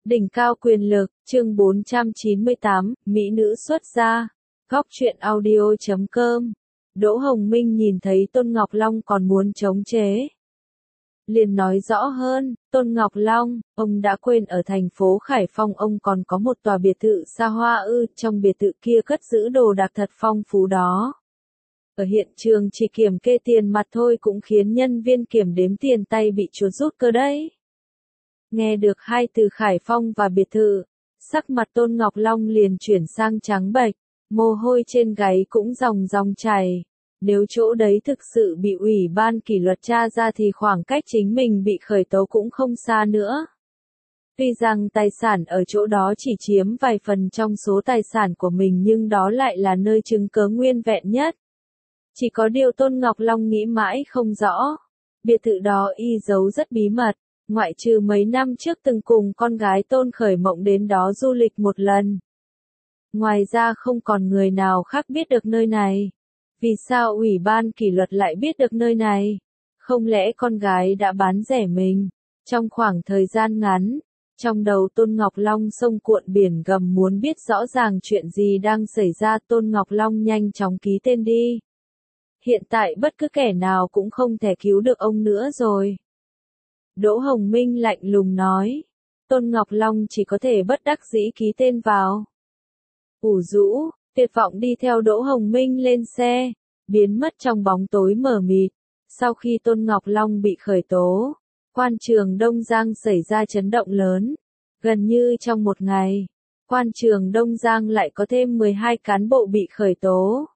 Đỉnh cao quyền lực, chương 498, Mỹ nữ xuất gia. Góc truyện audio.com. Đỗ Hồng Minh nhìn thấy Tôn Ngọc Long còn muốn chống chế. Liền nói rõ hơn, Tôn Ngọc Long, ông đã quên ở thành phố Khải Phong ông còn có một tòa biệt thự xa hoa ư, trong biệt thự kia cất giữ đồ đạc thật phong phú đó. Ở hiện trường chỉ kiểm kê tiền mặt thôi cũng khiến nhân viên kiểm đếm tiền tay bị chuột rút cơ đấy. Nghe được hai từ Khải Phong và biệt thự, sắc mặt Tôn Ngọc Long liền chuyển sang trắng bệch, mồ hôi trên gáy cũng ròng ròng chảy. Nếu chỗ đấy thực sự bị ủy ban kỷ luật tra ra thì khoảng cách chính mình bị khởi tố cũng không xa nữa. Tuy rằng tài sản ở chỗ đó chỉ chiếm vài phần trong số tài sản của mình nhưng đó lại là nơi chứng cớ nguyên vẹn nhất. Chỉ có điều Tôn Ngọc Long nghĩ mãi không rõ. Biệt thự đó y giấu rất bí mật, ngoại trừ mấy năm trước từng cùng con gái Tôn Khởi Mộng đến đó du lịch một lần. Ngoài ra không còn người nào khác biết được nơi này. Vì sao ủy ban kỷ luật lại biết được nơi này? Không lẽ con gái đã bán rẻ mình? Trong khoảng thời gian ngắn, trong đầu Tôn Ngọc Long sông cuộn biển gầm muốn biết rõ ràng chuyện gì đang xảy ra. Tôn Ngọc Long nhanh chóng ký tên đi. Hiện tại bất cứ kẻ nào cũng không thể cứu được ông nữa rồi. Đỗ Hồng Minh lạnh lùng nói. Tôn Ngọc Long chỉ có thể bất đắc dĩ ký tên vào. ủ rũ, tuyệt vọng đi theo Đỗ Hồng Minh lên xe, biến mất trong bóng tối mờ mịt. Sau khi Tôn Ngọc Long bị khởi tố, quan trường Đông Giang xảy ra chấn động lớn. Gần như trong một ngày, quan trường Đông Giang lại có thêm 12 cán bộ bị khởi tố.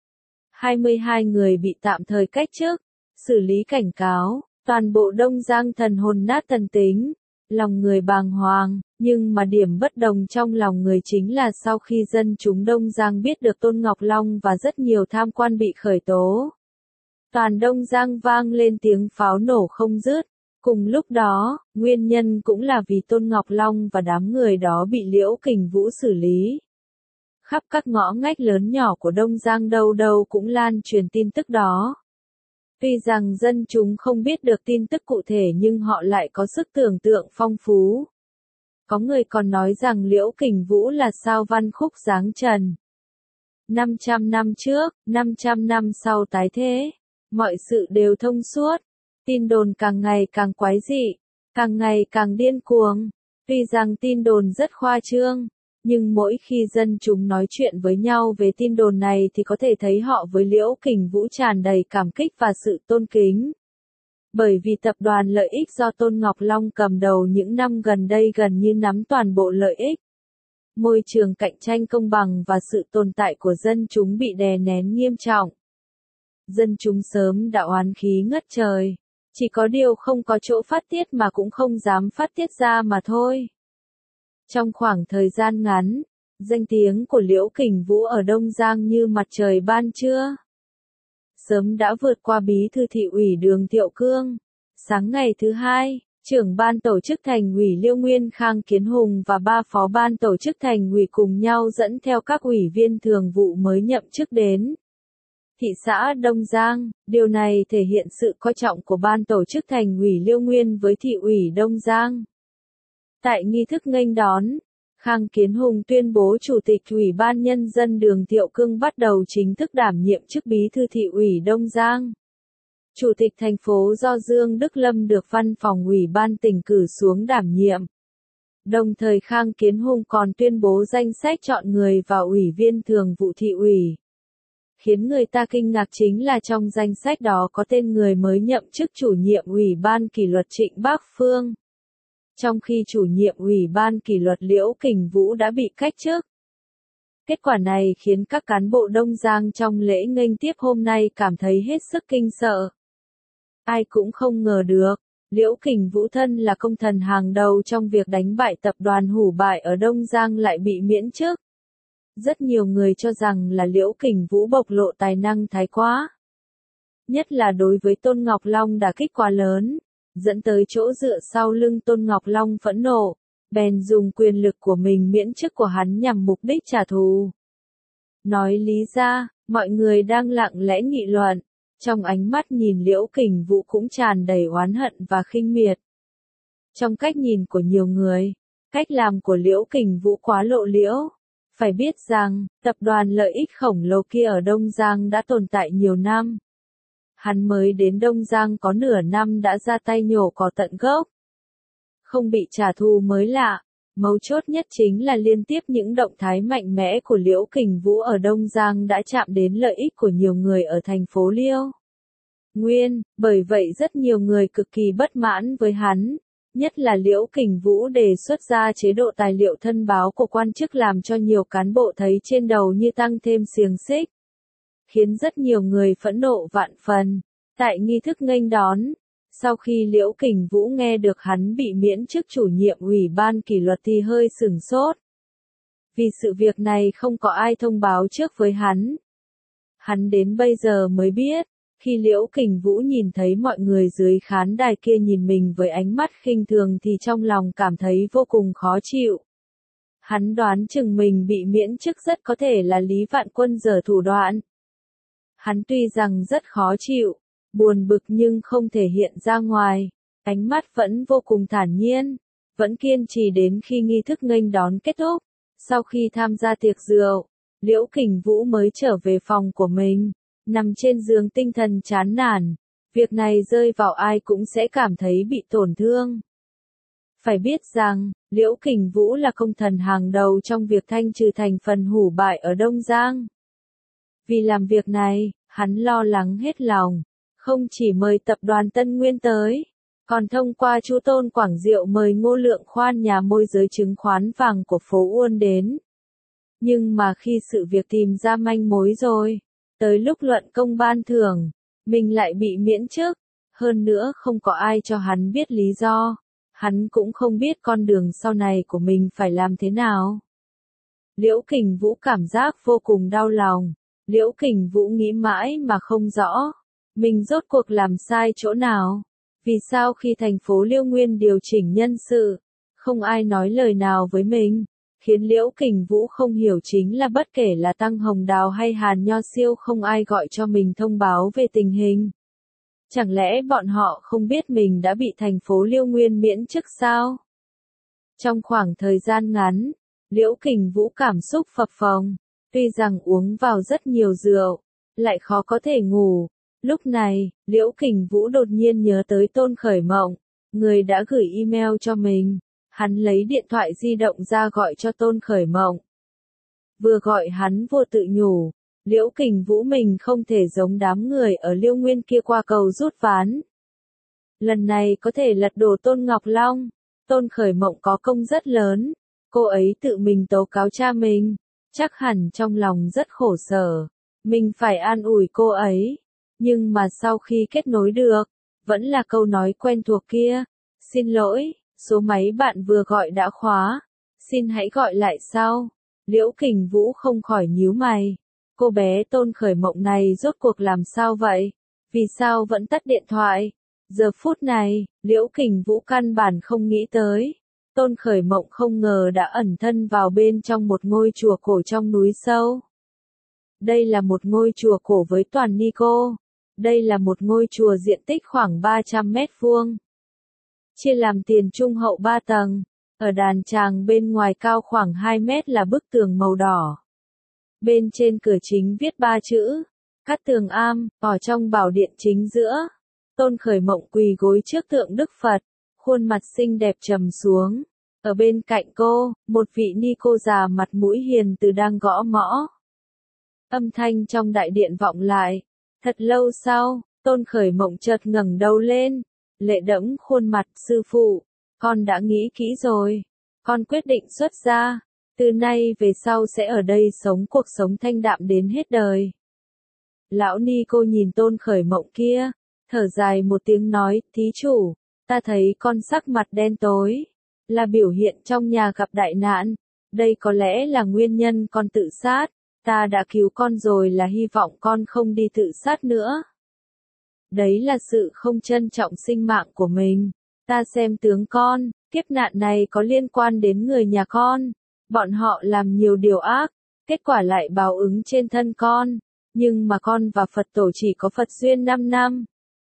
22 người bị tạm thời cách chức, xử lý cảnh cáo, toàn bộ Đông Giang thần hồn nát thần tính, lòng người bàng hoàng, nhưng mà điểm bất đồng trong lòng người chính là sau khi dân chúng Đông Giang biết được Tôn Ngọc Long và rất nhiều tham quan bị khởi tố. Toàn Đông Giang vang lên tiếng pháo nổ không dứt, cùng lúc đó, nguyên nhân cũng là vì Tôn Ngọc Long và đám người đó bị Liễu Kình Vũ xử lý. Khắp các ngõ ngách lớn nhỏ của Đông Giang đâu đâu cũng lan truyền tin tức đó. Tuy rằng dân chúng không biết được tin tức cụ thể nhưng họ lại có sức tưởng tượng phong phú. Có người còn nói rằng Liễu Kình Vũ là sao Văn Khúc giáng trần. 500 năm trước, 500 năm sau tái thế, mọi sự đều thông suốt. Tin đồn càng ngày càng quái dị, càng ngày càng điên cuồng. Tuy rằng tin đồn rất khoa trương, nhưng mỗi khi dân chúng nói chuyện với nhau về tin đồn này thì có thể thấy họ với Liễu Kình Vũ tràn đầy cảm kích và sự tôn kính. Bởi vì tập đoàn lợi ích do Tôn Ngọc Long cầm đầu những năm gần đây gần như nắm toàn bộ lợi ích. Môi trường cạnh tranh công bằng và sự tồn tại của dân chúng bị đè nén nghiêm trọng. Dân chúng sớm đã oán khí ngất trời. Chỉ có điều không có chỗ phát tiết mà cũng không dám phát tiết ra mà thôi. Trong khoảng thời gian ngắn, danh tiếng của Liễu Kình Vũ ở Đông Giang như mặt trời ban trưa. Sớm đã vượt qua bí thư thị ủy Đường Thiệu Cương. Sáng ngày thứ hai, trưởng ban tổ chức thành ủy Liêu Nguyên Khang Kiến Hùng và 3 phó ban tổ chức thành ủy cùng nhau dẫn theo các ủy viên thường vụ mới nhậm chức đến thị xã Đông Giang. Điều này thể hiện sự coi trọng của ban tổ chức thành ủy Liêu Nguyên với thị ủy Đông Giang. Tại nghi thức nghênh đón, Khang Kiến Hùng tuyên bố Chủ tịch Ủy ban Nhân dân Đường Thiệu Cương bắt đầu chính thức đảm nhiệm chức bí thư thị ủy Đông Giang. Chủ tịch thành phố do Dương Đức Lâm được văn phòng Ủy ban tỉnh cử xuống đảm nhiệm. Đồng thời Khang Kiến Hùng còn tuyên bố danh sách chọn người vào ủy viên thường vụ thị ủy. Khiến người ta kinh ngạc chính là trong danh sách đó có tên người mới nhậm chức chủ nhiệm Ủy ban kỷ luật Trịnh Bác Phương. Trong khi chủ nhiệm Ủy ban kỷ luật Liễu Kình Vũ đã bị cách chức. Kết quả này khiến các cán bộ Đông Giang trong lễ nghênh tiếp hôm nay cảm thấy hết sức kinh sợ. Ai cũng không ngờ được, Liễu Kình Vũ thân là công thần hàng đầu trong việc đánh bại tập đoàn hủ bại ở Đông Giang lại bị miễn chức. Rất nhiều người cho rằng là Liễu Kình Vũ bộc lộ tài năng thái quá. Nhất là đối với Tôn Ngọc Long đả kích quá lớn, dẫn tới chỗ dựa sau lưng Tôn Ngọc Long phẫn nộ, bèn dùng quyền lực của mình miễn chức của hắn nhằm mục đích trả thù. Nói lý ra, mọi người đang lặng lẽ nghị luận, trong ánh mắt nhìn Liễu Kình Vũ cũng tràn đầy oán hận và khinh miệt. Trong cách nhìn của nhiều người, Cách làm của Liễu Kình Vũ quá lộ liễu. Phải biết rằng, tập đoàn lợi ích khổng lồ kia ở Đông Giang đã tồn tại nhiều năm. Hắn mới đến Đông Giang có nửa năm đã ra tay nhổ cỏ tận gốc. Không bị trả thù mới lạ. Mấu chốt nhất chính là liên tiếp những động thái mạnh mẽ của Liễu Kình Vũ ở Đông Giang đã chạm đến lợi ích của nhiều người ở thành phố Liêu Nguyên, bởi vậy rất nhiều người cực kỳ bất mãn với hắn. Nhất là Liễu Kình Vũ đề xuất ra chế độ tài liệu thân báo của quan chức làm cho nhiều cán bộ thấy trên đầu như tăng thêm xiềng xích. Khiến rất nhiều người phẫn nộ vạn phần. Tại nghi thức nghênh đón, sau khi Liễu Kình Vũ nghe được hắn bị miễn chức chủ nhiệm ủy ban kỷ luật thì hơi sửng sốt. Vì sự việc này không có ai thông báo trước với hắn. Hắn đến bây giờ mới biết, khi Liễu Kình Vũ nhìn thấy mọi người dưới khán đài kia nhìn mình với ánh mắt khinh thường thì trong lòng cảm thấy vô cùng khó chịu. Hắn đoán chừng mình bị miễn chức rất có thể là Lý Vạn Quân giở thủ đoạn. Hắn tuy rằng rất khó chịu, buồn bực nhưng không thể hiện ra ngoài, ánh mắt vẫn vô cùng thản nhiên, vẫn kiên trì đến khi nghi thức nghênh đón kết thúc. Sau khi tham gia tiệc rượu, Liễu Kình Vũ mới trở về phòng của mình, nằm trên giường tinh thần chán nản, việc này rơi vào ai cũng sẽ cảm thấy bị tổn thương. Phải biết rằng, Liễu Kình Vũ là công thần hàng đầu trong việc thanh trừ thành phần hủ bại ở Đông Giang. Vì làm việc này, hắn lo lắng hết lòng, không chỉ mời tập đoàn Tân Nguyên tới, còn thông qua chú Tôn Quảng Diệu mời Ngô Lượng Khoan nhà môi giới chứng khoán vàng của phố Uôn đến. Nhưng mà khi sự việc tìm ra manh mối rồi, tới lúc luận công ban thưởng, mình lại bị miễn chức, hơn nữa không có ai cho hắn biết lý do, hắn cũng không biết con đường sau này của mình phải làm thế nào. Liễu Kình Vũ cảm giác vô cùng đau lòng, Liễu Kình Vũ nghĩ mãi mà không rõ, mình rốt cuộc làm sai chỗ nào, vì sao khi thành phố Liêu Nguyên điều chỉnh nhân sự, không ai nói lời nào với mình. Khiến Liễu Kình Vũ không hiểu chính là bất kể là Tăng Hồng Đào hay Hàn Nho Siêu không ai gọi cho mình thông báo về tình hình. Chẳng lẽ bọn họ không biết mình đã bị thành phố Liêu Nguyên miễn chức sao? Trong khoảng thời gian ngắn, Liễu Kình Vũ cảm xúc phập phồng, tuy rằng uống vào rất nhiều rượu, lại khó có thể ngủ. Lúc này, Liễu Kình Vũ đột nhiên nhớ tới Tôn Khởi Mộng, người đã gửi email cho mình. Hắn lấy điện thoại di động ra gọi cho Tôn Khởi Mộng. Vừa gọi hắn vô tự nhủ, Liễu Kình Vũ mình không thể giống đám người ở Liêu Nguyên kia qua cầu rút ván. Lần này có thể lật đổ Tôn Ngọc Long, Tôn Khởi Mộng có công rất lớn, cô ấy tự mình tố cáo cha mình, chắc hẳn trong lòng rất khổ sở, mình phải an ủi cô ấy, nhưng mà sau khi kết nối được, vẫn là câu nói quen thuộc kia, xin lỗi. Số máy bạn vừa gọi đã khóa, xin hãy gọi lại sau. Liễu Kình Vũ không khỏi nhíu mày. Cô bé Tôn Khởi Mộng này rốt cuộc làm sao vậy? Vì sao vẫn tắt điện thoại? Giờ phút này, Liễu Kình Vũ căn bản không nghĩ tới. Tôn Khởi Mộng không ngờ đã ẩn thân vào bên trong một ngôi chùa cổ trong núi sâu. Đây là một ngôi chùa cổ với toàn ni cô. Đây là một ngôi chùa diện tích khoảng 300 mét vuông. Chia làm tiền trung hậu 3 tầng, ở đàn tràng bên ngoài cao khoảng 2 mét là bức tường màu đỏ. Bên trên cửa chính viết 3 chữ, Cát Tường Am, ở trong bảo điện chính giữa. Tôn Khởi Mộng quỳ gối trước tượng Đức Phật, khuôn mặt xinh đẹp trầm xuống. Ở bên cạnh cô, một vị ni cô già mặt mũi hiền từ đang gõ mõ. Âm thanh trong đại điện vọng lại. Thật lâu sau, Tôn Khởi Mộng chợt ngẩng đầu lên. Lệ đẫm khuôn mặt, sư phụ, con đã nghĩ kỹ rồi, con quyết định xuất gia, từ nay về sau sẽ ở đây sống cuộc sống thanh đạm đến hết đời. Lão ni cô nhìn Tôn Khởi Mộng kia, thở dài một tiếng nói, thí chủ, ta thấy con sắc mặt đen tối, là biểu hiện trong nhà gặp đại nạn, đây có lẽ là nguyên nhân con tự sát, ta đã cứu con rồi là hy vọng con không đi tự sát nữa. Đấy là sự không trân trọng sinh mạng của mình. Ta xem tướng con, kiếp nạn này có liên quan đến người nhà con. Bọn họ làm nhiều điều ác, kết quả lại báo ứng trên thân con. Nhưng mà con và Phật tổ chỉ có Phật duyên 5 năm.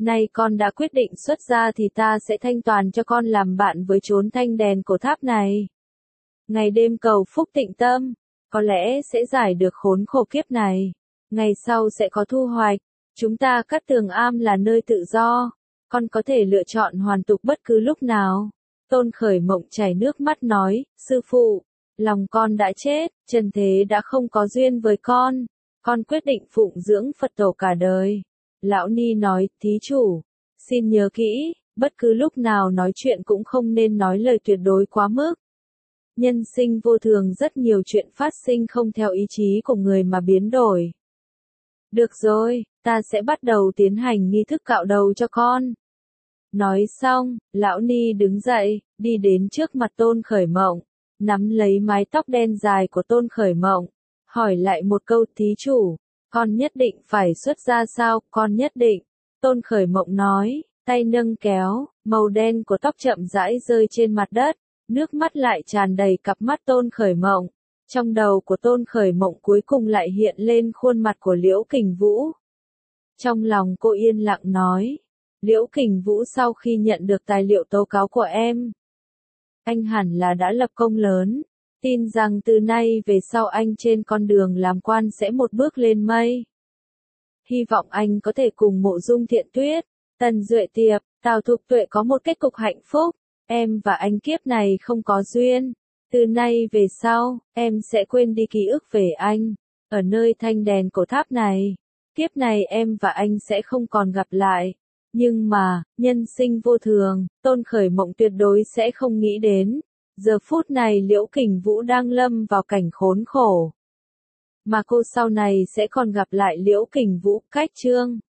Nay con đã quyết định xuất gia thì ta sẽ thanh toàn cho con làm bạn với chốn thanh đèn cổ tháp này. Ngày đêm cầu phúc tịnh tâm, có lẽ sẽ giải được khốn khổ kiếp này. Ngày sau sẽ có thu hoạch. Chúng ta Cát Tường Am là nơi tự do. Con có thể lựa chọn hoàn tục bất cứ lúc nào. Tôn Khởi Mộng chảy nước mắt nói, sư phụ, lòng con đã chết, trần thế đã không có duyên với con. Con quyết định phụng dưỡng Phật tổ cả đời. Lão Ni nói, thí chủ, xin nhớ kỹ, bất cứ lúc nào nói chuyện cũng không nên nói lời tuyệt đối quá mức. Nhân sinh vô thường, rất nhiều chuyện phát sinh không theo ý chí của người mà biến đổi. Được rồi, ta sẽ bắt đầu tiến hành nghi thức cạo đầu cho con. Nói xong, Lão Ni đứng dậy, đi đến trước mặt Tôn Khởi Mộng, nắm lấy mái tóc đen dài của Tôn Khởi Mộng, hỏi lại một câu, thí chủ, con nhất định phải xuất gia sao? Con nhất định. Tôn Khởi Mộng nói, tay nâng kéo, màu đen của tóc chậm rãi rơi trên mặt đất, nước mắt lại tràn đầy cặp mắt Tôn Khởi Mộng. Trong đầu của Tôn Khởi Mộng cuối cùng lại hiện lên khuôn mặt của Liễu Kình Vũ. Trong lòng cô yên lặng nói, Liễu Kình Vũ, sau khi nhận được tài liệu tố cáo của em, anh hẳn là đã lập công lớn, tin rằng từ nay về sau anh trên con đường làm quan sẽ một bước lên mây. Hy vọng anh có thể cùng Mộ Dung Thiện Tuyết, Tần Duệ Tiệp, Tào Thục Tuệ có một kết cục hạnh phúc. Em và anh kiếp này không có duyên. Từ nay về sau, em sẽ quên đi ký ức về anh. Ở nơi thanh đèn cổ tháp này, kiếp này em và anh sẽ không còn gặp lại. Nhưng mà, nhân sinh vô thường, Tôn Khởi Mộng tuyệt đối sẽ không nghĩ đến. Giờ phút này Liễu Kình Vũ đang lâm vào cảnh khốn khổ. Mà cô sau này sẽ còn gặp lại Liễu Kình Vũ. Cách chương